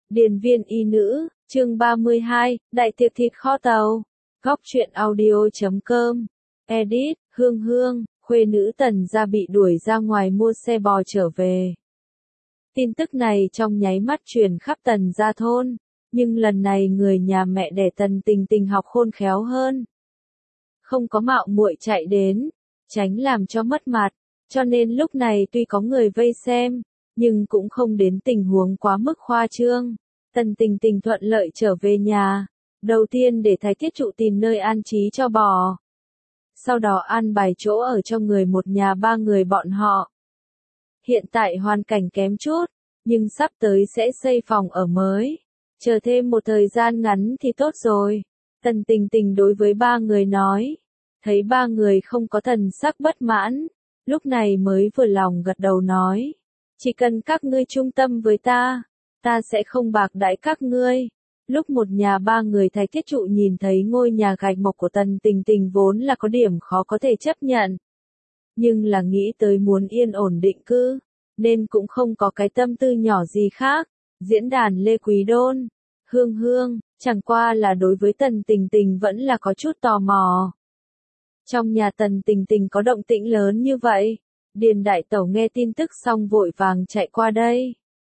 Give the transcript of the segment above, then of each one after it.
Điền viên y nữ, chương 32, đại tiệc thịt kho tàu. Góc truyện audio.com. Edit, Hương Hương, khuê nữ Tần gia bị đuổi ra ngoài mua xe bò trở về. Tin tức này trong nháy mắt truyền khắp Tần gia thôn, nhưng lần này người nhà mẹ đẻ Tần Tình Tình học khôn khéo hơn. Không có mạo muội chạy đến, tránh làm cho mất mặt, cho nên lúc này tuy có người vây xem, nhưng cũng không đến tình huống quá mức khoa trương. Tần Tình Tình thuận lợi trở về nhà, đầu tiên để Thái Thiết Trụ tìm nơi an trí cho bò. Sau đó an bài chỗ ở cho người một nhà ba người bọn họ. Hiện tại hoàn cảnh kém chút, nhưng sắp tới sẽ xây phòng ở mới. Chờ thêm một thời gian ngắn thì tốt rồi. Tần Tình Tình đối với ba người nói. Thấy ba người không có thần sắc bất mãn, lúc này mới vừa lòng gật đầu nói. Chỉ cần các ngươi trung tâm với ta sẽ không bạc đãi các ngươi. Lúc một nhà ba người Thái Thiết Trụ nhìn thấy ngôi nhà gạch mộc của Tần Tình Tình vốn là có điểm khó có thể chấp nhận. Nhưng là nghĩ tới muốn yên ổn định cư, nên cũng không có cái tâm tư nhỏ gì khác. Diễn đàn Lê Quý Đôn, Hương Hương, chẳng qua là đối với Tần Tình Tình vẫn là có chút tò mò. Trong nhà Tần Tình Tình có động tĩnh lớn như vậy, Điền đại tẩu nghe tin tức xong vội vàng chạy qua đây.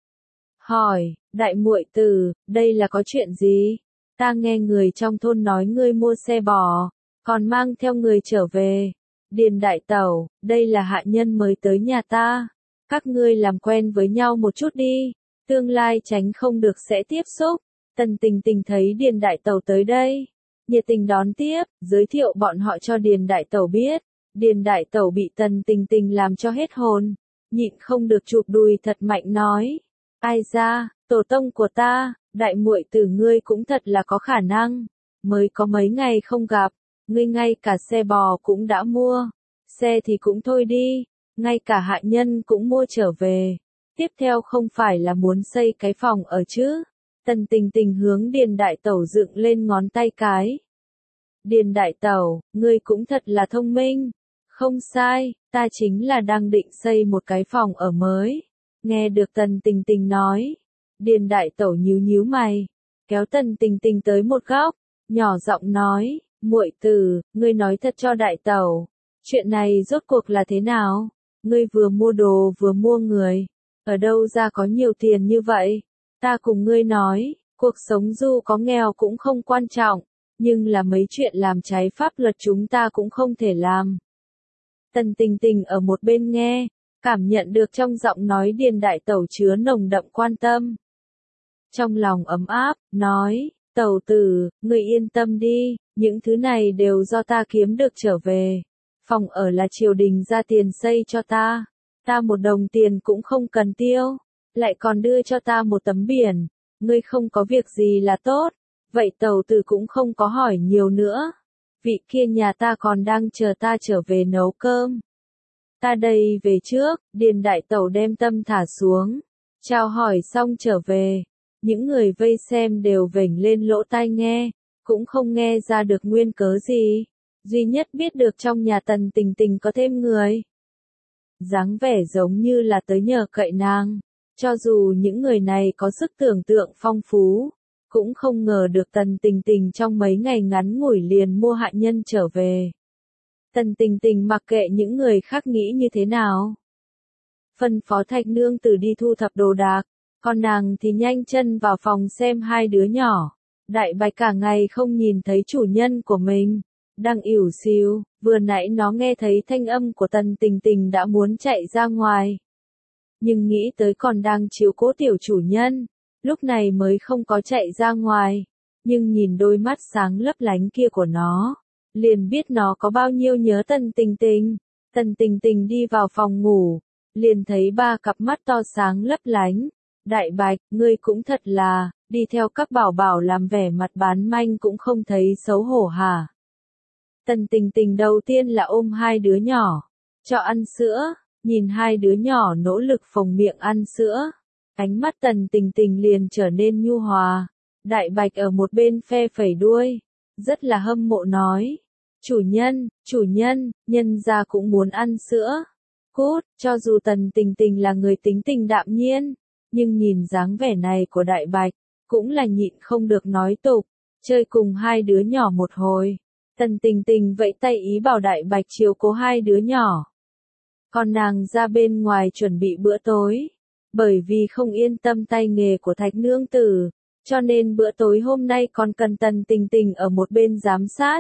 Hỏi, đại muội tử, đây là có chuyện gì? Ta nghe người trong thôn nói ngươi mua xe bò, còn mang theo người trở về. Điền đại tẩu, đây là hạ nhân mới tới nhà ta. Các ngươi làm quen với nhau một chút đi, tương lai tránh không được sẽ tiếp xúc. Tần Tình Tình thấy Điền đại tẩu tới đây, nhiệt tình đón tiếp, giới thiệu bọn họ cho Điền đại tẩu biết. Điền đại tẩu bị Tần Tình Tình làm cho hết hồn, nhịn không được chụp đùi thật mạnh nói. Ai ra, tổ tông của ta, đại muội tử ngươi cũng thật là có khả năng. Mới có mấy ngày không gặp, ngươi ngay cả xe bò cũng đã mua. Xe thì cũng thôi đi, ngay cả hạ nhân cũng mua trở về. Tiếp theo không phải là muốn xây cái phòng ở chứ. Tần Tình Tình hướng Điền đại tẩu dựng lên ngón tay cái. Điền đại tẩu, ngươi cũng thật là thông minh. Không sai, ta chính là đang định xây một cái phòng ở mới. Nghe được Tần Tình Tình nói, Điền đại tẩu nhíu nhíu mày, kéo Tần Tình Tình tới một góc, nhỏ giọng nói, muội tử, ngươi nói thật cho đại tẩu, chuyện này rốt cuộc là thế nào? Ngươi vừa mua đồ vừa mua người, ở đâu ra có nhiều tiền như vậy? Ta cùng ngươi nói, cuộc sống dù có nghèo cũng không quan trọng, nhưng là mấy chuyện làm trái pháp luật chúng ta cũng không thể làm. Tần Tình Tình ở một bên nghe, cảm nhận được trong giọng nói Điền đại tẩu chứa nồng đậm quan tâm. Trong lòng ấm áp, nói, tẩu tử, ngươi yên tâm đi, những thứ này đều do ta kiếm được trở về. Phòng ở là triều đình ra tiền xây cho ta một đồng tiền cũng không cần tiêu, lại còn đưa cho ta một tấm biển, ngươi không có việc gì là tốt, vậy tẩu tử cũng không có hỏi nhiều nữa. Vị kia nhà ta còn đang chờ ta trở về nấu cơm. Ta đây về trước, Điền đại tẩu đem tâm thả xuống, chào hỏi xong trở về. Những người vây xem đều vểnh lên lỗ tai nghe, cũng không nghe ra được nguyên cớ gì. Duy nhất biết được trong nhà Tần Tình Tình có thêm người. Dáng vẻ giống như là tới nhờ cậy nàng. Cho dù những người này có sức tưởng tượng phong phú, cũng không ngờ được Tần Tình Tình trong mấy ngày ngắn ngủi liền mua hạ nhân trở về. Tần Tình Tình mặc kệ những người khác nghĩ như thế nào. Phân phó Thạch nương tử đi thu thập đồ đạc, còn nàng thì nhanh chân vào phòng xem hai đứa nhỏ. Đại Bạch cả ngày không nhìn thấy chủ nhân của mình, đang ỉu xìu, vừa nãy nó nghe thấy thanh âm của Tần Tình Tình đã muốn chạy ra ngoài. Nhưng nghĩ tới còn đang chiếu cố tiểu chủ nhân, lúc này mới không có chạy ra ngoài, nhưng nhìn đôi mắt sáng lấp lánh kia của nó, liền biết nó có bao nhiêu nhớ Tần Tình Tình. Tần Tình Tình đi vào phòng ngủ, liền thấy ba cặp mắt to sáng lấp lánh. Đại Bạch, ngươi cũng thật là, đi theo các bảo bảo làm vẻ mặt bán manh cũng không thấy xấu hổ hả? Tần Tình Tình đầu tiên là ôm hai đứa nhỏ, cho ăn sữa, nhìn hai đứa nhỏ nỗ lực phồng miệng ăn sữa. Ánh mắt Tần Tình Tình liền trở nên nhu hòa. Đại Bạch ở một bên phe phẩy đuôi, rất là hâm mộ nói. Chủ nhân, nhân gia cũng muốn ăn sữa. Cút, cho dù Tần Tình Tình là người tính tình đạm nhiên, nhưng nhìn dáng vẻ này của Đại Bạch, cũng là nhịn không được nói tục, chơi cùng hai đứa nhỏ một hồi. Tần Tình Tình vẫy tay ý bảo Đại Bạch chiếu cố hai đứa nhỏ. Còn nàng ra bên ngoài chuẩn bị bữa tối. Bởi vì không yên tâm tay nghề của Thạch nương tử, cho nên bữa tối hôm nay còn cần Tần Tình Tình ở một bên giám sát.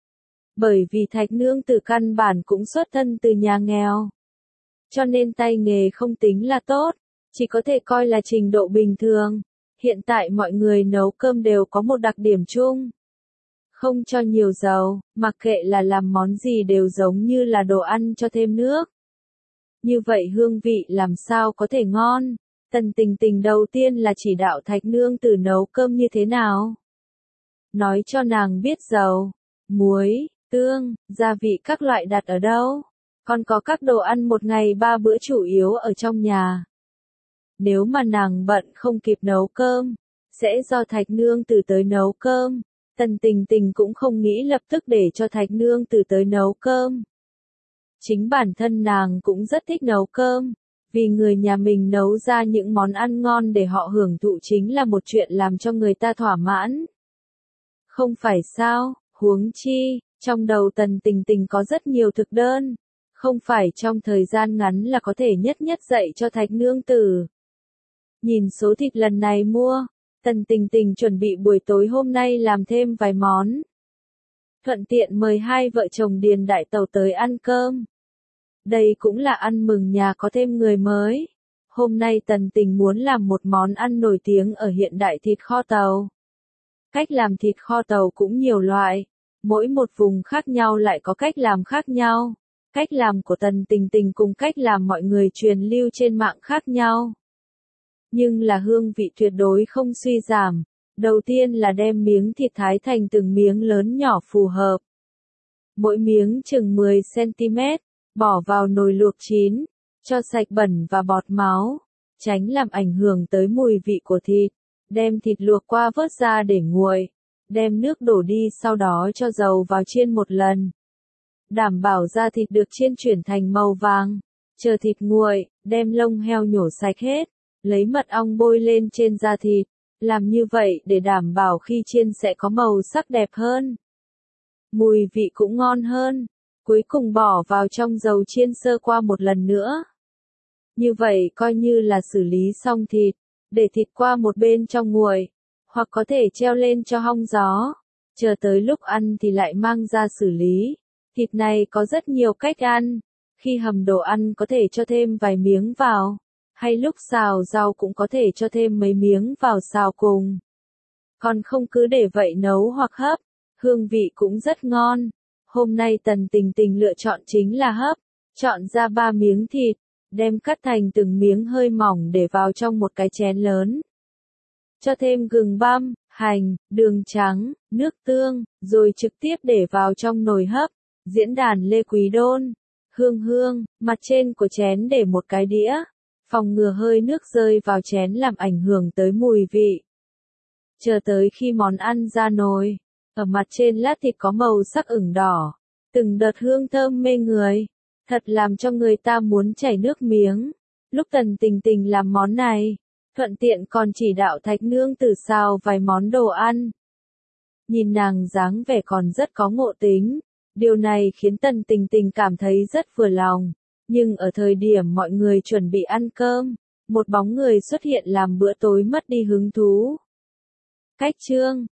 Bởi vì Thạch nương tử căn bản cũng xuất thân từ nhà nghèo. Cho nên tay nghề không tính là tốt, chỉ có thể coi là trình độ bình thường. Hiện tại mọi người nấu cơm đều có một đặc điểm chung. Không cho nhiều dầu, mặc kệ là làm món gì đều giống như là đồ ăn cho thêm nước. Như vậy hương vị làm sao có thể ngon? Tần Tình Tình đầu tiên là chỉ đạo Thạch nương tử nấu cơm như thế nào. Nói cho nàng biết dầu, muối, tương, gia vị các loại đặt ở đâu. Còn có các đồ ăn một ngày 3 bữa chủ yếu ở trong nhà. Nếu mà nàng bận không kịp nấu cơm, sẽ do Thạch nương tử tới nấu cơm. Tần Tình Tình cũng không nghĩ lập tức để cho Thạch nương tử tới nấu cơm. Chính bản thân nàng cũng rất thích nấu cơm, vì người nhà mình nấu ra những món ăn ngon để họ hưởng thụ chính là một chuyện làm cho người ta thỏa mãn. Không phải sao, huống chi, trong đầu Tần Tình Tình có rất nhiều thực đơn, không phải trong thời gian ngắn là có thể nhất nhất dạy cho Thạch nương tử. Nhìn số thịt lần này mua, Tần Tình Tình chuẩn bị buổi tối hôm nay làm thêm vài món. Thuận tiện mời hai vợ chồng Điền Đại Tẩu tới ăn cơm. Đây cũng là ăn mừng nhà có thêm người mới. Hôm nay Tần Tình muốn làm một món ăn nổi tiếng ở hiện đại thịt kho tàu. Cách làm thịt kho tàu cũng nhiều loại, mỗi một vùng khác nhau lại có cách làm khác nhau. Cách làm của Tần Tình Tình cùng cách làm mọi người truyền lưu trên mạng khác nhau. Nhưng là hương vị tuyệt đối không suy giảm. Đầu tiên là đem miếng thịt thái thành từng miếng lớn nhỏ phù hợp. Mỗi miếng chừng 10 cm, bỏ vào nồi luộc chín, cho sạch bẩn và bọt máu, tránh làm ảnh hưởng tới mùi vị của thịt. Đem thịt luộc qua vớt ra để nguội, đem nước đổ đi sau đó cho dầu vào chiên một lần. Đảm bảo da thịt được chiên chuyển thành màu vàng. Chờ thịt nguội, đem lông heo nhổ sạch hết, lấy mật ong bôi lên trên da thịt. Làm như vậy để đảm bảo khi chiên sẽ có màu sắc đẹp hơn. Mùi vị cũng ngon hơn. Cuối cùng bỏ vào trong dầu chiên sơ qua một lần nữa. Như vậy coi như là xử lý xong thịt, để thịt qua một bên trong nguội, hoặc có thể treo lên cho hong gió. Chờ tới lúc ăn thì lại mang ra xử lý. Thịt này có rất nhiều cách ăn. Khi hầm đồ ăn có thể cho thêm vài miếng vào. Hay lúc xào rau cũng có thể cho thêm mấy miếng vào xào cùng. Còn không cứ để vậy nấu hoặc hấp, hương vị cũng rất ngon. Hôm nay Tần Tình Tình lựa chọn chính là hấp, chọn ra 3 miếng thịt, đem cắt thành từng miếng hơi mỏng để vào trong một cái chén lớn. Cho thêm gừng băm, hành, đường trắng, nước tương, rồi trực tiếp để vào trong nồi hấp. Diễn đàn Lê Quý Đôn, hương, mặt trên của chén để một cái đĩa. Phòng ngừa hơi nước rơi vào chén làm ảnh hưởng tới mùi vị. Chờ tới khi món ăn ra nồi, ở mặt trên lát thịt có màu sắc ửng đỏ, từng đợt hương thơm mê người, thật làm cho người ta muốn chảy nước miếng. Lúc Tần Tình Tình làm món này, thuận tiện còn chỉ đạo Thạch nương tử xào vài món đồ ăn. Nhìn nàng dáng vẻ còn rất có ngộ tính, điều này khiến Tần Tình Tình cảm thấy rất vừa lòng. Nhưng ở thời điểm mọi người chuẩn bị ăn cơm, một bóng người xuất hiện làm bữa tối mất đi hứng thú. Cách chương